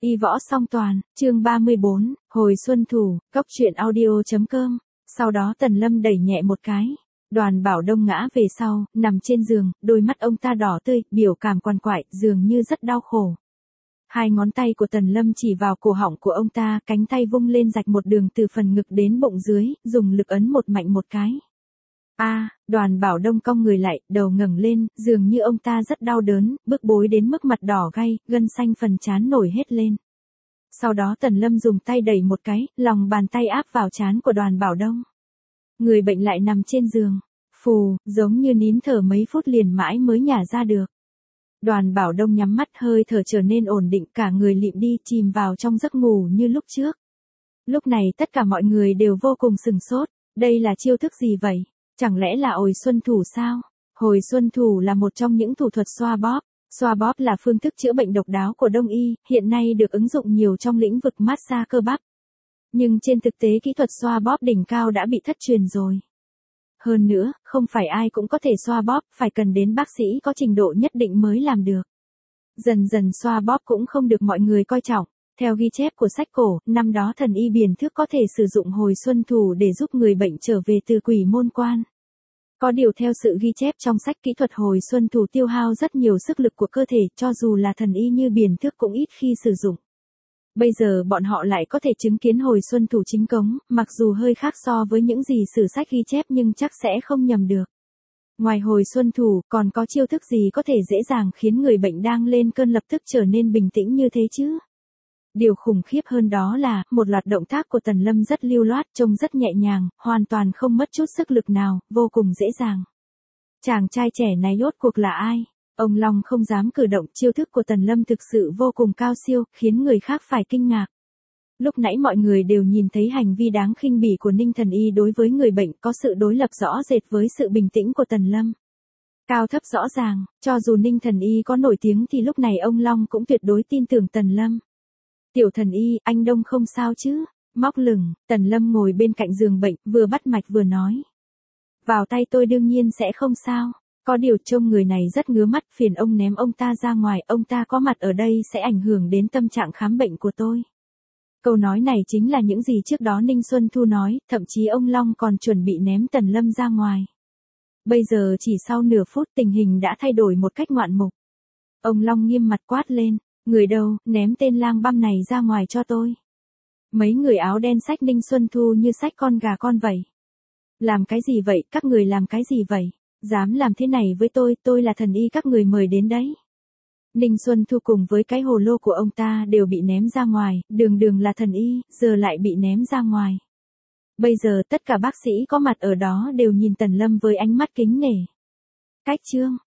Y võ song toàn, chương 34, hồi xuân thủ, cốc truyện audio.com. Sau đó Tần Lâm đẩy nhẹ một cái. Đoàn Bảo Đông ngã về sau, nằm trên giường, đôi mắt ông ta đỏ tươi, biểu cảm quằn quại, dường như rất đau khổ. Hai ngón tay của Tần Lâm chỉ vào cổ họng của ông ta, cánh tay vung lên rạch một đường từ phần ngực đến bụng dưới, dùng lực ấn một mạnh một cái. Đoàn Bảo Đông cong người lại, đầu ngẩng lên, dường như ông ta rất đau đớn, bức bối đến mức mặt đỏ gay, gân xanh phần trán nổi hết lên. Sau đó Tần Lâm dùng tay đẩy một cái, lòng bàn tay áp vào trán của Đoàn Bảo Đông. Người bệnh lại nằm trên giường, phù, giống như nín thở mấy phút liền mãi mới nhả ra được. Đoàn Bảo Đông nhắm mắt, hơi thở trở nên ổn định, cả người lịm đi, chìm vào trong giấc ngủ như lúc trước. Lúc này tất cả mọi người đều vô cùng sửng sốt, đây là chiêu thức gì vậy? Chẳng lẽ là hồi xuân thủ sao? Hồi xuân thủ là một trong những thủ thuật xoa bóp. Xoa bóp là phương thức chữa bệnh độc đáo của Đông y, hiện nay được ứng dụng nhiều trong lĩnh vực massage cơ bắp. Nhưng trên thực tế kỹ thuật xoa bóp đỉnh cao đã bị thất truyền rồi. Hơn nữa, không phải ai cũng có thể xoa bóp, phải cần đến bác sĩ có trình độ nhất định mới làm được. Dần dần xoa bóp cũng không được mọi người coi trọng. Theo ghi chép của sách cổ, năm đó thần y Biền Thước có thể sử dụng hồi xuân thủ để giúp người bệnh trở về từ quỷ môn quan. Có điều theo sự ghi chép trong sách kỹ thuật hồi xuân thủ tiêu hao rất nhiều sức lực của cơ thể, cho dù là thần y như Biền Thước cũng ít khi sử dụng. Bây giờ bọn họ lại có thể chứng kiến hồi xuân thủ chính cống, mặc dù hơi khác so với những gì sử sách ghi chép nhưng chắc sẽ không nhầm được. Ngoài hồi xuân thủ, còn có chiêu thức gì có thể dễ dàng khiến người bệnh đang lên cơn lập tức trở nên bình tĩnh như thế chứ? Điều khủng khiếp hơn đó là, một loạt động tác của Tần Lâm rất lưu loát, trông rất nhẹ nhàng, hoàn toàn không mất chút sức lực nào, vô cùng dễ dàng. Chàng trai trẻ này rốt cuộc là ai? Ông Long không dám cử động, chiêu thức của Tần Lâm thực sự vô cùng cao siêu, khiến người khác phải kinh ngạc. Lúc nãy mọi người đều nhìn thấy hành vi đáng khinh bỉ của Ninh Thần Y đối với người bệnh, có sự đối lập rõ rệt với sự bình tĩnh của Tần Lâm. Cao thấp rõ ràng, cho dù Ninh Thần Y có nổi tiếng thì lúc này ông Long cũng tuyệt đối tin tưởng Tần Lâm. Tiểu Thần Y, anh Đông không sao chứ? Móc lửng, Tần Lâm ngồi bên cạnh giường bệnh, vừa bắt mạch vừa nói. Vào tay tôi đương nhiên sẽ không sao. Có điều trông người này rất ngứa mắt, phiền ông ném ông ta ra ngoài, ông ta có mặt ở đây sẽ ảnh hưởng đến tâm trạng khám bệnh của tôi. Câu nói này chính là những gì trước đó Ninh Xuân Thu nói, thậm chí ông Long còn chuẩn bị ném Tần Lâm ra ngoài. Bây giờ chỉ sau nửa phút tình hình đã thay đổi một cách ngoạn mục. Ông Long nghiêm mặt quát lên, người đâu, ném tên lang băm này ra ngoài cho tôi. Mấy người áo đen xách Ninh Xuân Thu như xách con gà con vậy. Làm cái gì vậy, các người làm cái gì vậy? Dám làm thế này với tôi là thần y các người mời đến đấy. Ninh Xuân Thu cùng với cái hồ lô của ông ta đều bị ném ra ngoài, đường là thần y, giờ lại bị ném ra ngoài. Bây giờ tất cả bác sĩ có mặt ở đó đều nhìn Tần Lâm với ánh mắt kính nể. Cách chương,